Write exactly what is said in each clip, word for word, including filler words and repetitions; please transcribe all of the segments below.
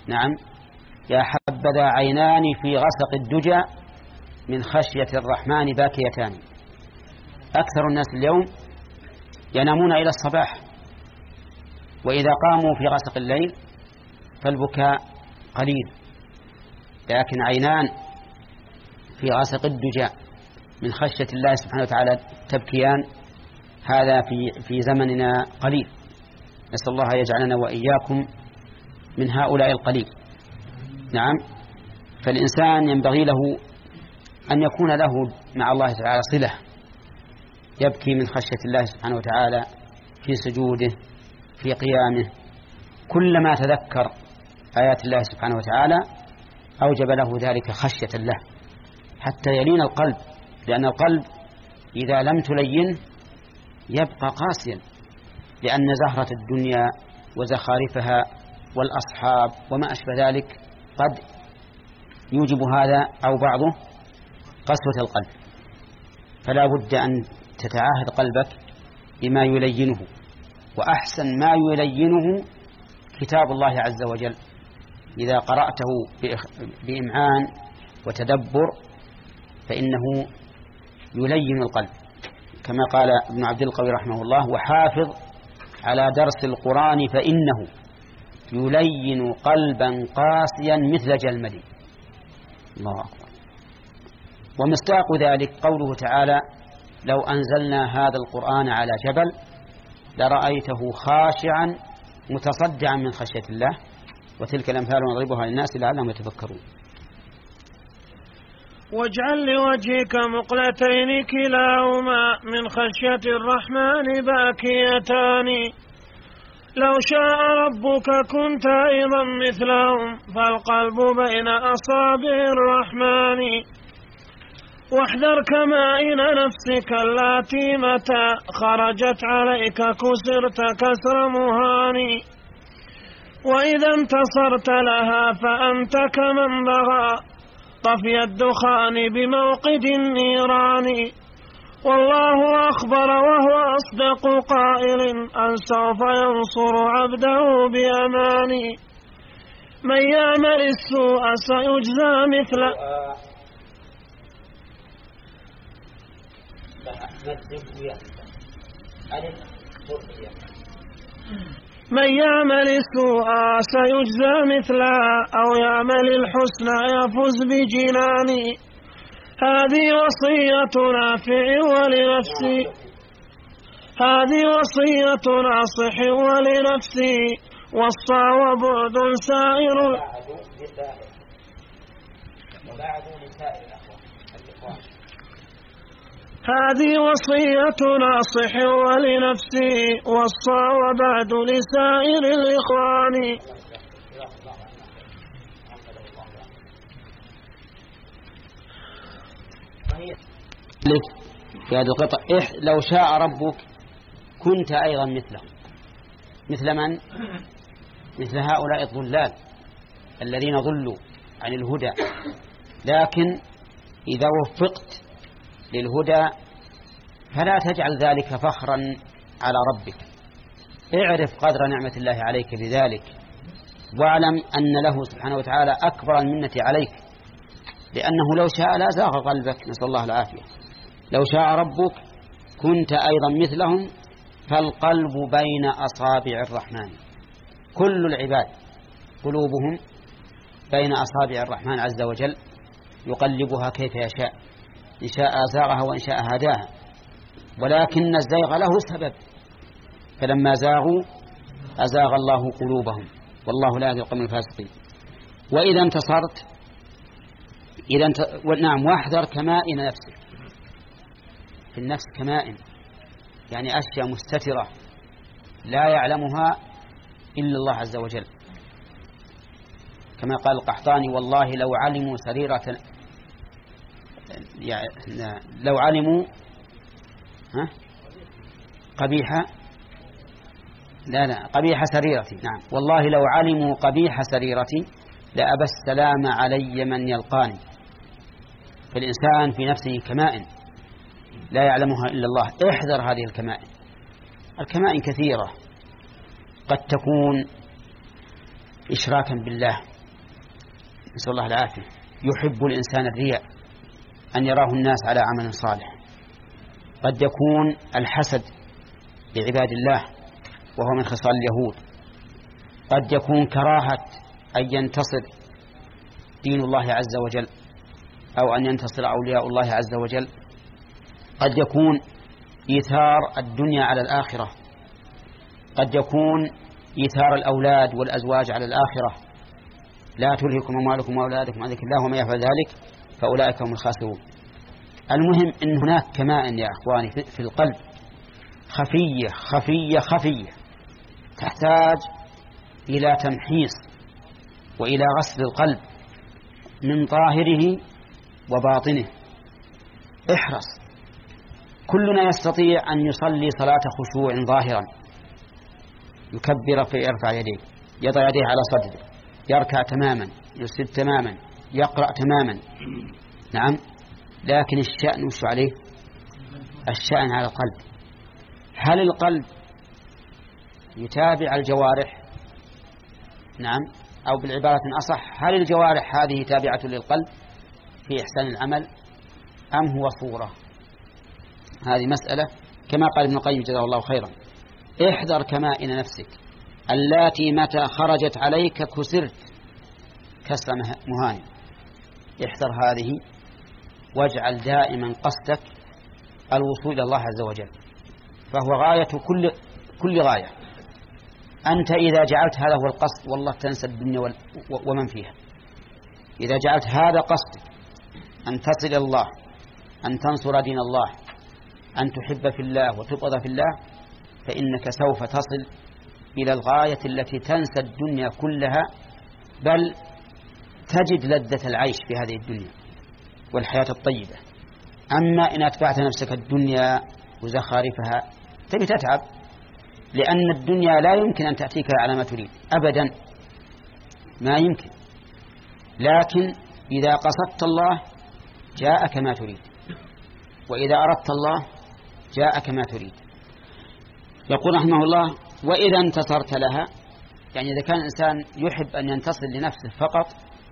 نعم، يا حبذا عينان في غسق الدجى من خشية الرحمن باكيتان. أكثر الناس اليوم ينامون إلى الصباح، وإذا قاموا في غسق الليل فالبكاء قليل، لكن عينان في غسق الدجى من خشية الله سبحانه وتعالى تبكيان، هذا في في زمننا قليل. نسأل الله يجعلنا وإياكم من هؤلاء القليل. نعم، فالإنسان ينبغي له أن يكون له مع الله تعالى صلة، يبكي من خشية الله سبحانه وتعالى في سجوده في قيامه، كلما تذكر آيات الله سبحانه وتعالى أوجب له ذلك خشية له حتى يلين القلب، لأن القلب إذا لم تلين يبقى قاسيا، لأن زهرة الدنيا وزخارفها والأصحاب وما أشبه ذلك قد يوجب هذا أو بعضه قسوة القلب. فلا بد أن تتعاهد قلبك بما يلينه، وأحسن ما يلينه كتاب الله عز وجل، إذا قرأته بإمعان وتدبر فإنه يلين القلب، كما قال ابن عبد القوي رحمه الله: وحافظ على درس القرآن فإنه يلين قلبا قاسيا مثل جلمد. الله أكبر. ومصداق ذلك قوله تعالى: لو أنزلنا هذا القرآن على جبل لرأيته خاشعا متصدعا من خشية الله. وتلك الأمثال نضربها للناس لعلهم يتفكرون. واجعل لوجهك مقلتين كلاهما من خشية الرحمن باكيتان. لو شاء ربك كنت أيضا مثلهم فالقلب بين أصابع الرحمن. واحذر كمائن نفسك التي متى خرجت عليك كسرت كسر مهان. وإذا انتصرت لها فأنت كمن بغى طفي الدخان بموقد النيران. والله أخبر وهو أصدق قائل أن سوف ينصر عبده بأمان. من يعمل السوء سيجزى مثل من يعمل السوء سيجزى مثلها أو يعمل الحسنى يفوز بجنان. هذه وصية نافع ولنفسي هذه وصية ناصح ولنفسي وصى وبعد سائر هذه وصية ناصح ولنفسي وصى وبعد لسائر الإخوان. في هذه القطع: لو شاء ربك كنت أيضا مثلهم. مثل من؟ مثل هؤلاء الضلال الذين ضلوا عن الهدى. لكن إذا وفقت للهدى فلا تجعل ذلك فخرا على ربك، اعرف قدر نعمة الله عليك بذلك، واعلم أن له سبحانه وتعالى أكبر المنة عليك، لأنه لو شاء لا زاغ قلبك، نسأل الله العافية. لو شاء ربك كنت أيضا مثلهم فالقلب بين أصابع الرحمن. كل العباد قلوبهم بين أصابع الرحمن عز وجل يقلبها كيف يشاء، إن شاء زاغها وإن شاء هداها، ولكن الزيغ له سبب، فلما زاغوا أزاغ الله قلوبهم والله لا يهدي القوم الفاسقين. وإذا انتصرت إذا انت... نعم، واحذر كمائن نفسك. في النفس كمائن يعني أشياء مستترة لا يعلمها إلا الله عز وجل، كما قال القحطاني: والله لو علموا سريرة يعني لو علموا ها قبيحة لا لا قبيح سريرتي نعم والله لو علموا قبيح سريرتي لأبى السلام علي من يلقاني. فالإنسان في نفسه كمائن لا يعلمها إلا الله. احذر هذه الكمائن. الكمائن كثيرة، قد تكون إشراكا بالله نسأل الله العافية. يحب الإنسان الرياء، أن يراه الناس على عمل صالح. قد يكون الحسد لعباد الله وهو من خصال اليهود. قد يكون كراهة أن ينتصر دين الله عز وجل أو أن ينتصر أولياء الله عز وجل. قد يكون إيثار الدنيا على الآخرة. قد يكون إيثار الأولاد والأزواج على الآخرة. لا تلهكم أموالكم وأولادكم عن ذكر الله ومن يفعل ذلك فأولئك هم الخاسرون. المهم أن هناك كمائن يا أخواني في القلب خفية خفية خفية تحتاج إلى تمحيص وإلى غسل القلب من ظاهره وباطنه. احرص. كلنا يستطيع أن يصلي صلاة خشوع ظاهرا، يكبر فيرفع يديه، يضع يديه على صدره، يركع تماما، يسجد تماما، يقرأ تماما. نعم، لكن الشأن وش عليه؟ الشأن على القلب. هل القلب يتابع الجوارح؟ نعم، أو بالعبارة أصح، هل الجوارح هذه تابعة للقلب في إحسان العمل أم هو صورة؟ هذه مسألة كما قال ابن القيم جزاه الله خيرا. احذر كمائن نفسك التي متى خرجت عليك كسرت كسر مهان. احذر هذه واجعل دائما قصدك الوصول إلى الله عز وجل، فهو غاية كل كل غاية. أنت إذا جعلت هذا هو القصد والله تنسى الدنيا ومن فيها. إذا جعلت هذا قصدك أن تصل إلى الله، أن تنصر دين الله، أن تحب في الله وتبغض في الله، فإنك سوف تصل إلى الغاية التي تنسى الدنيا كلها، بل تجد لذة العيش في هذه الدنيا والحياة الطيبة. أما إن أتبعت نفسك الدنيا وزخارفها تبي تتعب، لأن الدنيا لا يمكن أن تأتيك على ما تريد أبدا، ما يمكن. لكن إذا قصدت الله جاءك ما تريد، وإذا أردت الله جاءك ما تريد. يقول رحمه الله: وإذا انتصرت لها، يعني إذا كان الإنسان يحب أن ينتصر لنفسه فقط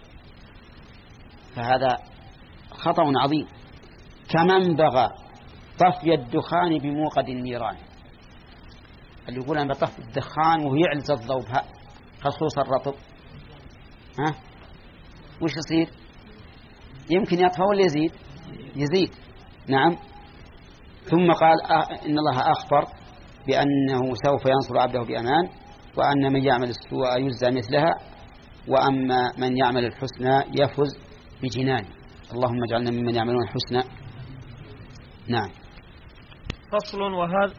فهذا خطأ عظيم، كمن بغى طفي الدخان بموقد النيران. اللي يقول أنا بطفي الدخان وهو يعلز الضوء خصوص الرطب، ها وش يصير؟ يمكن يطفى ولا يزيد؟ يزيد. نعم. ثم قال إن الله أخبر بأنه سوف ينصر عبده بأمان، وأن من يعمل السوء يجزى مثلها، وأما من يعمل الحسنى يفز بجنان. اللهم اجعلنا ممن يعملون الحسنى. نعم. فصل. وهذا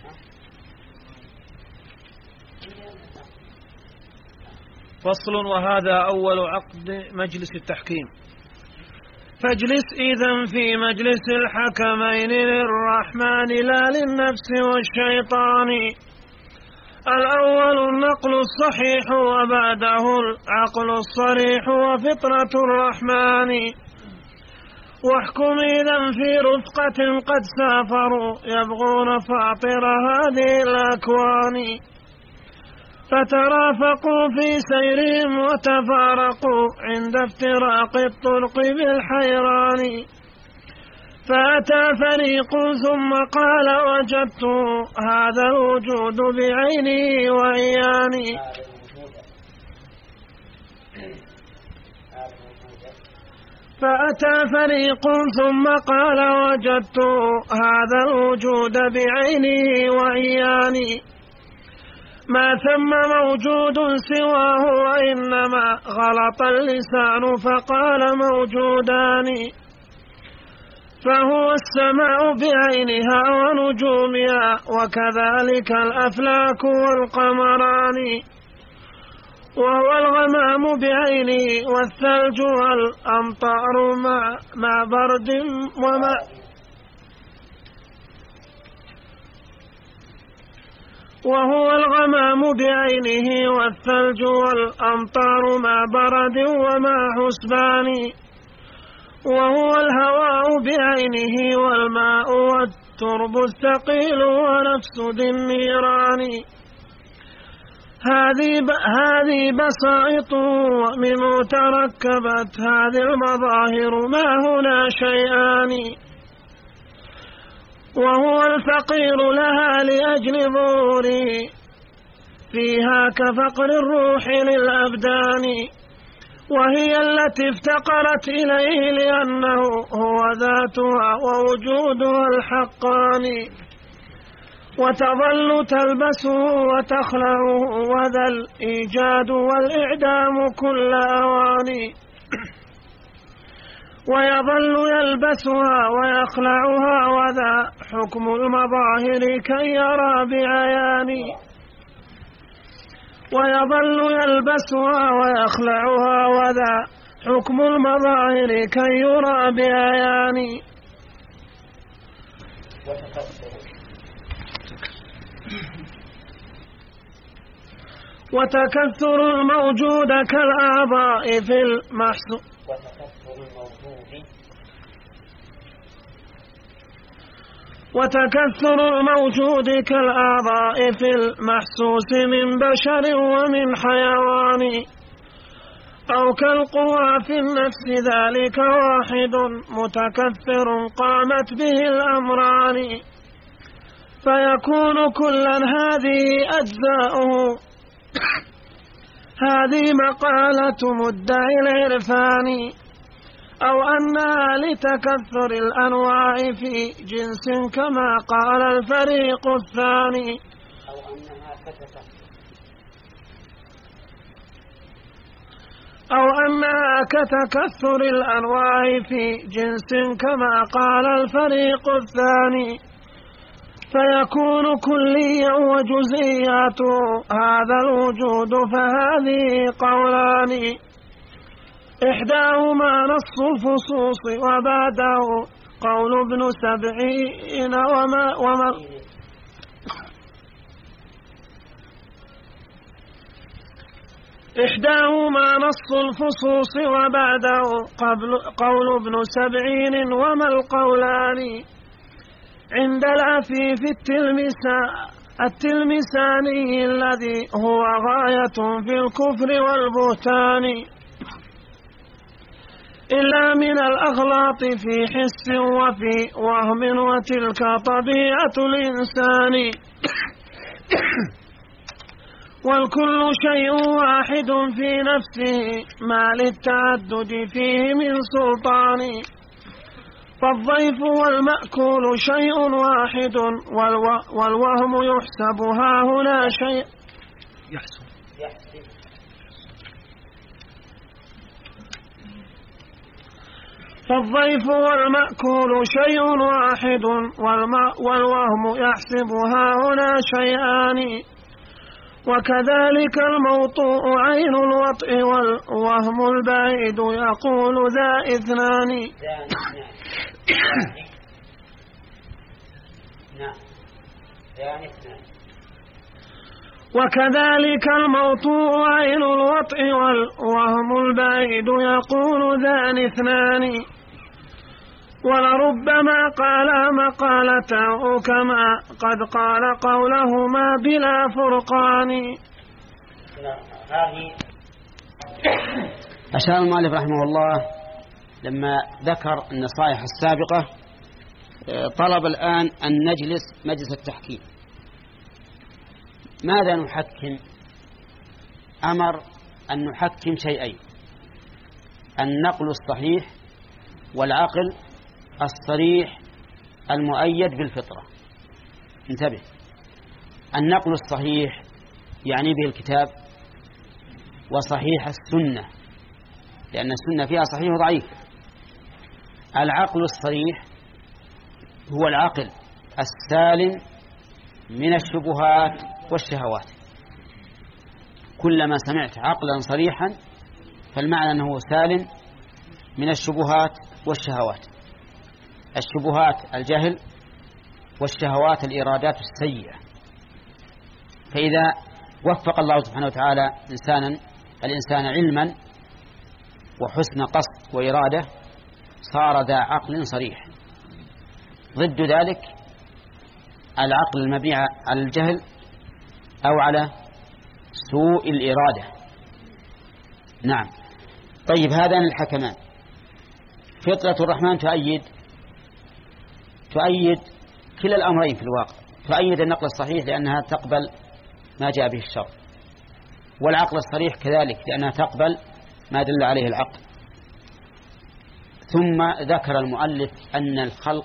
فصل وهذا أول عقد مجلس التحكيم. فاجلس إذن في مجلس الحكمين للرحمن لا للنفس والشيطان. الأول النقل الصحيح وبعده العقل الصريح وفطرة الرحمن. واحكم إذن في رفقة قد سافروا يبغون فاطر هذه الأكوان، فترافقوا في سيرهم وتفارقوا عند افتراق الطرق بالحيران. فأتى فريق ثم قال وجدت هذا الوجود بعيني وعياني. فأتى فريق ثم قال وجدت هذا الوجود بعينه وعياني. ما ثم موجود سواه وإنما غلط اللسان فقال موجودان. فهو السماء بعينها ونجومها وكذلك الأفلاك والقمران. وهو الغمام بعينه والثلج والأمطار مع, مع برد ومع وهو الغمام بعينه والثلج والأمطار مع برد ومع حسبان. وهو الهواء بعينه والماء والترب الثقيل ونفس ذي النيران. هذه هذه بسائط ومنه تركبت هذه المظاهر، ما هنا شيئان، وهو الفقير لها لأجل ظهوره فيها كفقر الروح للأبدان، وهي التي افتقرت إليه لأنه هو ذاتها ووجودها الحقان، وتظل تلبسه وتخلعه، وذا الإيجاد والإعدام كل أوان، ويظل يلبسها ويخلعها، وذا حكم المظاهر كي يرى بعيان، ويظل يلبسها ويخلعها، وذا حكم المظاهر كي يرى بعيان. وتكثر الموجود كالأعضاء في المحسوس وتكثر الموجود كالأعضاء في المحسوس من بشر ومن حيوان، أو كالقوى في النفس ذلك واحد متكثر قامت به الأمران، فيكون كلا هذه أجزاؤه. هذه مقالة مدعي العرفان، أو أنها لتكثر الأنواع في جنس كما قال الفريق الثاني، أو أنها كتكثر الأنواع في جنس كما قال الفريق الثاني، فيكون كليا وجزئيات هذا الوجود. فهذه قولان، إحداهما نص الفصوص وبعده قول ابن سبعين وما, وما إحداهما نص الفصوص وبعده قول ابن سبعين وما القولان، عند العفيف التلمساني الذي هو غاية في الكفر والبهتان، إلا من الأغلاط في حس وفي وهم، وتلك طبيعة الإنسان، والكل شيء واحد في نفسه ما للتعدد فيه من سلطان، فالضيف والمأكول شيء واحد، والوهم يحسب ها هنا شيء يحسب فالضيف والمأكول شيء واحد، والوهم يحسب ها هنا شيئان، وكذلك الموطوء عين الوطء، والوهم البعيد يقول ذا اثنان. وكذلك الموطوء عين الوطء، والوهم البعيد يقول ذان اثنان، ولربما قال مقالته كما قد قال قولهما بلا فرقان. أشار المؤلف رحمه الله لما ذكر النصائح السابقة طلب الآن أن نجلس مجلس التحكيم. ماذا نحكم؟ أمر أن نحكم شيئين: النقل الصحيح والعقل الصريح المؤيد بالفطرة. انتبه، النقل الصحيح يعني به الكتاب، وصحيح السنة لأن السنة فيها صحيح وضعيف. العقل الصريح هو العقل السالم من الشبهات والشهوات. كلما سمعت عقلا صريحا فالمعنى أنه سالم من الشبهات والشهوات. الشبهات الجهل، والشهوات الإرادات السيئة. فإذا وفق الله سبحانه وتعالى إنسانا الإنسان علما وحسن قصد وإرادة صار ذا عقل صريح. ضد ذلك العقل المبني على الجهل أو على سوء الإرادة. نعم. طيب هذان الحكمان فطرة الرحمن تؤيد تؤيد كلا الأمرين في الواقع، تؤيد النقل الصحيح لأنها تقبل ما جاء به الشرع، والعقل الصريح كذلك لأنها تقبل ما دل عليه العقل. ثم ذكر المؤلف أن الخلق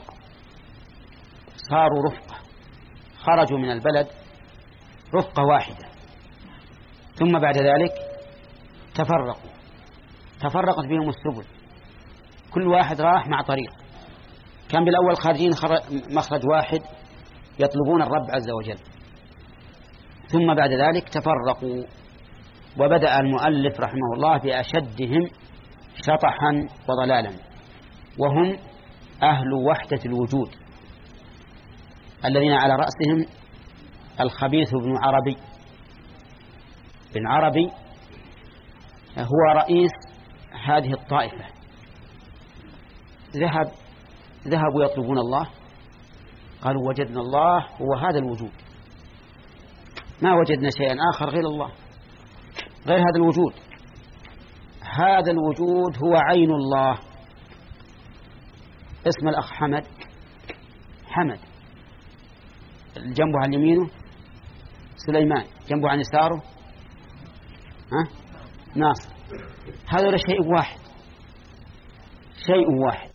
صاروا رفقة، خرجوا من البلد رفقة واحدة، ثم بعد ذلك تفرقوا تفرقت بهم السبل، كل واحد راح مع طريق. كان بالأول خارجين مخرج واحد يطلبون الرب عز وجل، ثم بعد ذلك تفرقوا. وبدأ المؤلف رحمه الله بأشدهم شطحا وضلالا، وهم أهل وحدة الوجود الذين على رأسهم الخبيث بن عربي. بن عربي هو رئيس هذه الطائفة. ذهب ذهبوا يطلبون الله، قالوا وجدنا الله هو هذا الوجود، ما وجدنا شيئا آخر غير الله، غير هذا الوجود. هذا الوجود هو عين الله. اسم الأخ حمد حمد جنبه عن يمينه سليمان، جنبه عن يساره ها ناصر. هذا شيء واحد، شيء واحد.